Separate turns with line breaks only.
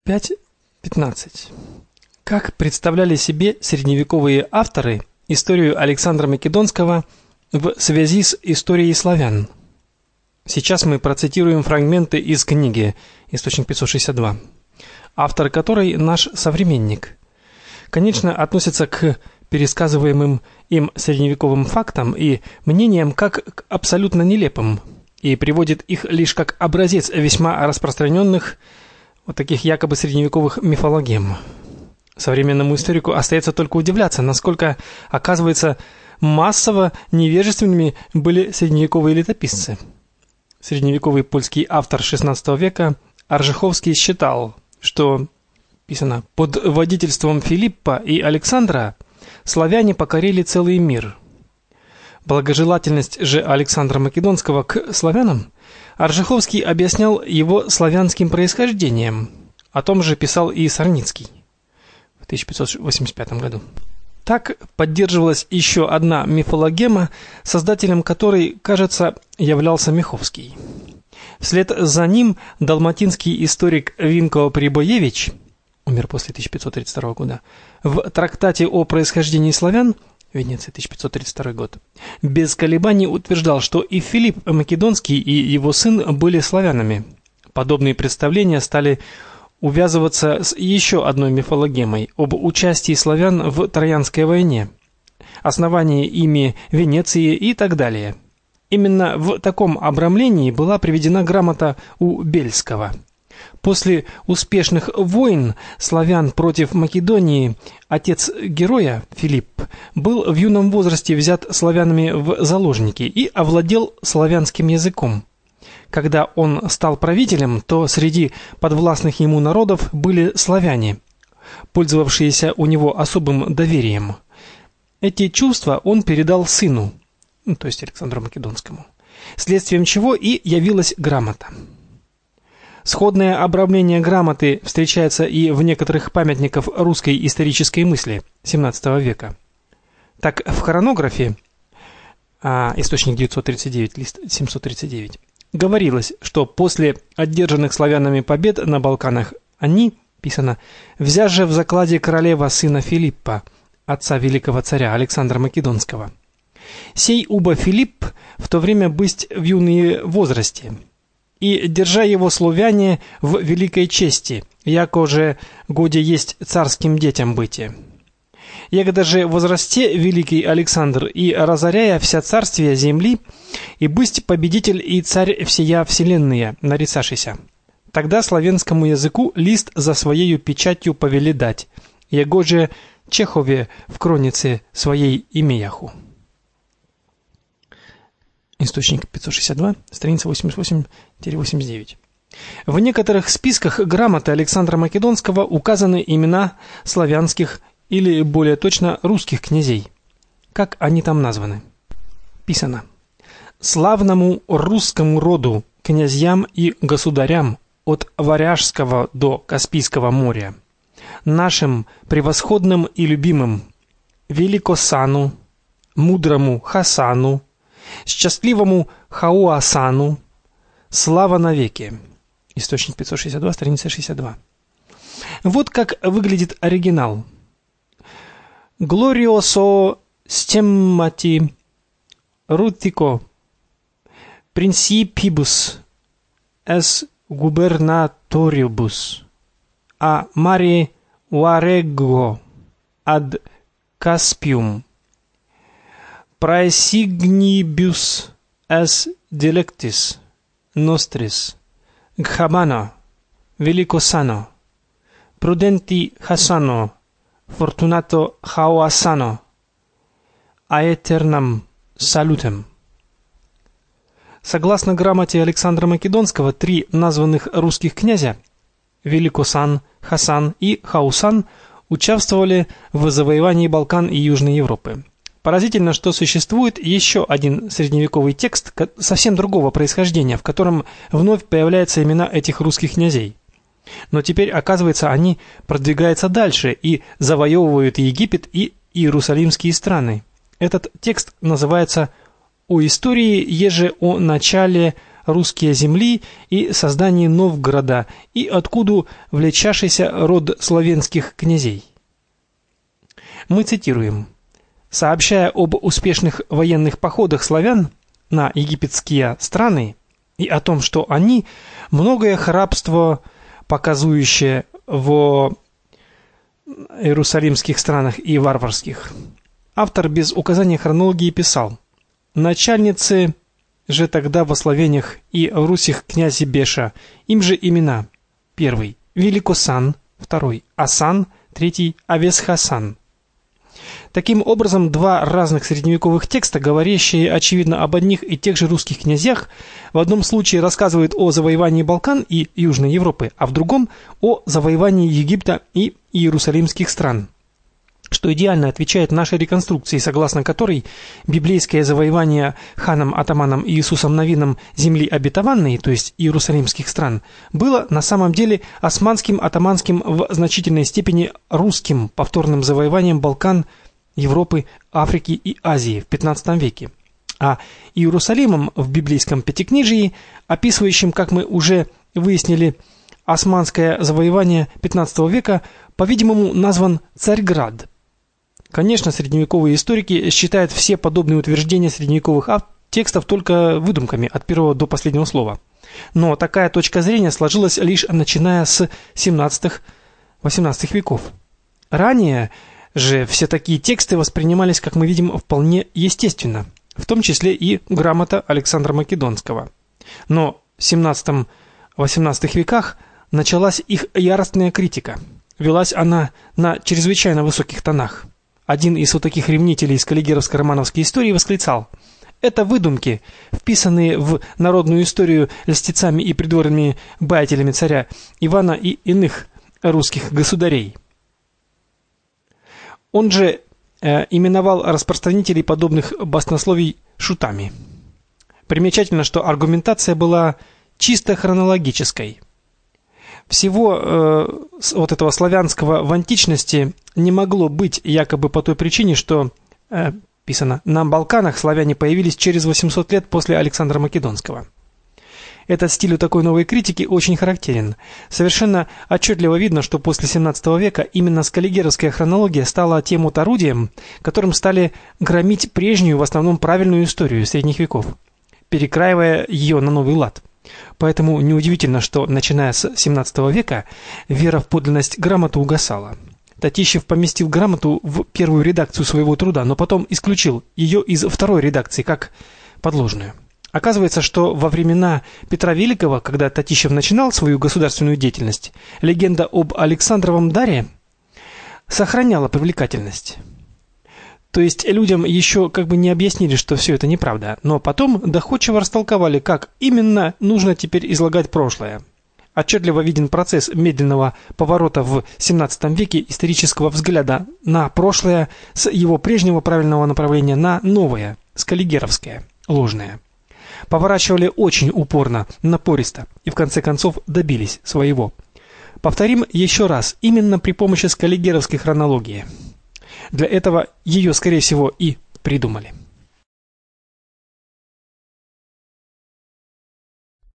5.15. Как представляли себе средневековые авторы историю Александра Македонского в связи с историей славян? Сейчас мы процитируем фрагменты из книги «Источник 562», автор которой наш современник. Конечно, относится к пересказываемым им средневековым фактам и мнениям как к абсолютно нелепым, и приводит их лишь как образец весьма распространенных вот таких якобы средневековых мифологем. Современному историку остается только удивляться, насколько, оказывается, массово невежественными были средневековые летописцы. Средневековый польский автор XVI века Аржиховский считал, что, писано, под водительством Филиппа и Александра славяне покорили целый мир. Благожелательность же Александра Македонского к славянам Аржиховский объяснял его славянским происхождением. О том же писал и Сарницкий в 1585 году. Так поддерживалась еще одна мифологема, создателем которой, кажется, являлся Миховский. Вслед за ним далматинский историк Винко Прибоевич, умер после 1532 года, в трактате о происхождении славян, Венеция, 1532 год, без колебаний утверждал, что и Филипп Македонский, и его сын были славянами. Подобные представления стали увязываться с еще одной мифологемой об участии славян в Троянской войне, основании ими Венеции и так далее. Именно в таком обрамлении была приведена грамота у Бельского. После успешных войн славян против Македонии отец героя, Филипп, был в юном возрасте взят славянами в заложники и овладел славянским языком. Когда он стал правителем, то среди подвластных ему народов были славяне, пользовавшиеся у него особым доверием. Эти чувства он передал сыну, то есть Александру Македонскому, следствием чего и явилась грамота. Сходное обрамление грамоты встречается и в некоторых памятниках русской исторической мысли XVII века. Так в хронографе, источник 939, лист 739, говорилось, что после одержанных славянами побед на Балканах они, писано, взяже в закладе королева сына Филиппа, отца великого царя Александра Македонского. Сей уба Филипп в то время бысть в юные возрасте, и держа его славяне в великой чести, яко же годе есть царским детям быти. Егда же возрасте великий Александр и разоряя вся царствия земли, и бысть победитель и царь всея вселенная, нарицашися. Тогда славянскому языку лист за своею печатью повели дать, его же Чехове в кронице своей имеяху. Источник 562, страница 88-89. В некоторых списках грамоты Александра Македонского указаны имена славянских или, более точно, русских князей. Как они там названы? Писано: «Славному русскому роду, князьям и государям от Варяжского до Каспийского моря, нашим превосходным и любимым, великосану, мудрому Хасану, счастливому Хауасану, слава навеки». Источник 562, страница 62. Вот как выглядит оригинал. Glorioso stemmati rutico principibus es gubernatoribus a mare varego ad Caspium praesignibus es delectis nostris Ghabano velicosano prudenti Hasano fortunato Hauasano aeternam salutem. Согласно грамоте Александра Македонского, три названных русских князя Великосан, Хасан и Хаусан участвовали в завоевании Балкан и Южной Европы. Поразительно, что существует еще один средневековый текст совсем другого происхождения, в котором вновь появляются имена этих русских князей. Но теперь, оказывается, они продвигаются дальше и завоевывают Египет и Иерусалимские страны. Этот текст называется «О истории, еже о начале русские земли и создание Новгорода, и откуда влечавшийся род славянских князей. Мы цитируем: «Сообщая об успешных военных походах славян на египетские страны и о том, что они многое рабство показующее в иерусалимских странах и варварских, автор без указания хронологии писал: начальницы же тогда во Словениях и в Русях князи Беша, им же имена: первый Великосан, второй Асан, третий Авесхасан». Таким образом, два разных средневековых текста, говорящие очевидно об одних и тех же русских князьях, в одном случае рассказывают о завоевании Балкан и Южной Европы, а в другом о завоевании Египта и иерусалимских стран, что идеально отвечает нашей реконструкции, согласно которой библейское завоевание ханом-атаманом Иисусом Навином земли обетованной, то есть иерусалимских стран, было на самом деле османским атаманским в значительной степени русским повторным завоеванием Балкан, Европы, Африки и Азии в XV веке, а Иерусалимом в библейском Пятикнижии, описывающим, как мы уже выяснили, османское завоевание XV века, по-видимому, назван Царьград. Конечно, средневековые историки считают все подобные утверждения средневековых текстов только выдумками от первого до последнего слова. Но такая точка зрения сложилась лишь начиная с 17-18 веков. Ранее же все такие тексты воспринимались, как мы видим, вполне естественно, в том числе и грамота Александра Македонского. Но в 17-18 веках началась их яростная критика. Велась она на чрезвычайно высоких тонах. Один из вот таких ревнителей из каллигеровско-романовской истории восклицал: «Это выдумки, вписанные в народную историю льстецами и придворными баятелями царя Ивана и иных русских государей». Он же именовал распространителей подобных баснословий шутами. Примечательно, что аргументация была чисто хронологической. Всего вот этого славянского в античности не могло быть, якобы по той причине, что писано: на Балканах славяне появились через 800 лет после Александра Македонского. Этот стиль у такой новой критики очень характерен. Совершенно отчетливо видно, что после 17 века именно скаллигеровская хронология стала тем вот орудием, которым стали громить прежнюю, в основном правильную историю средних веков, перекраивая ее на новый лад. Поэтому неудивительно, что, начиная с 17 века, вера в подлинность грамоты угасала. Татищев поместил грамоту в первую редакцию своего труда, но потом исключил ее из второй редакции как подложную. Оказывается, что во времена Петра Великого, когда Татищев начинал свою государственную деятельность, легенда об Александровом даре сохраняла привлекательность. То есть людям еще как бы не объяснили, что все это неправда, но потом доходчиво растолковали, как именно нужно теперь излагать прошлое. Отчетливо виден процесс медленного поворота в XVII веке исторического взгляда на прошлое с его прежнего правильного направления на новое, скаллигеровское, ложное. Поворачивали очень упорно, напористо и в конце концов добились своего. Повторим еще раз, именно при помощи скаллигеровской хронологии. Для этого ее, скорее всего, и придумали.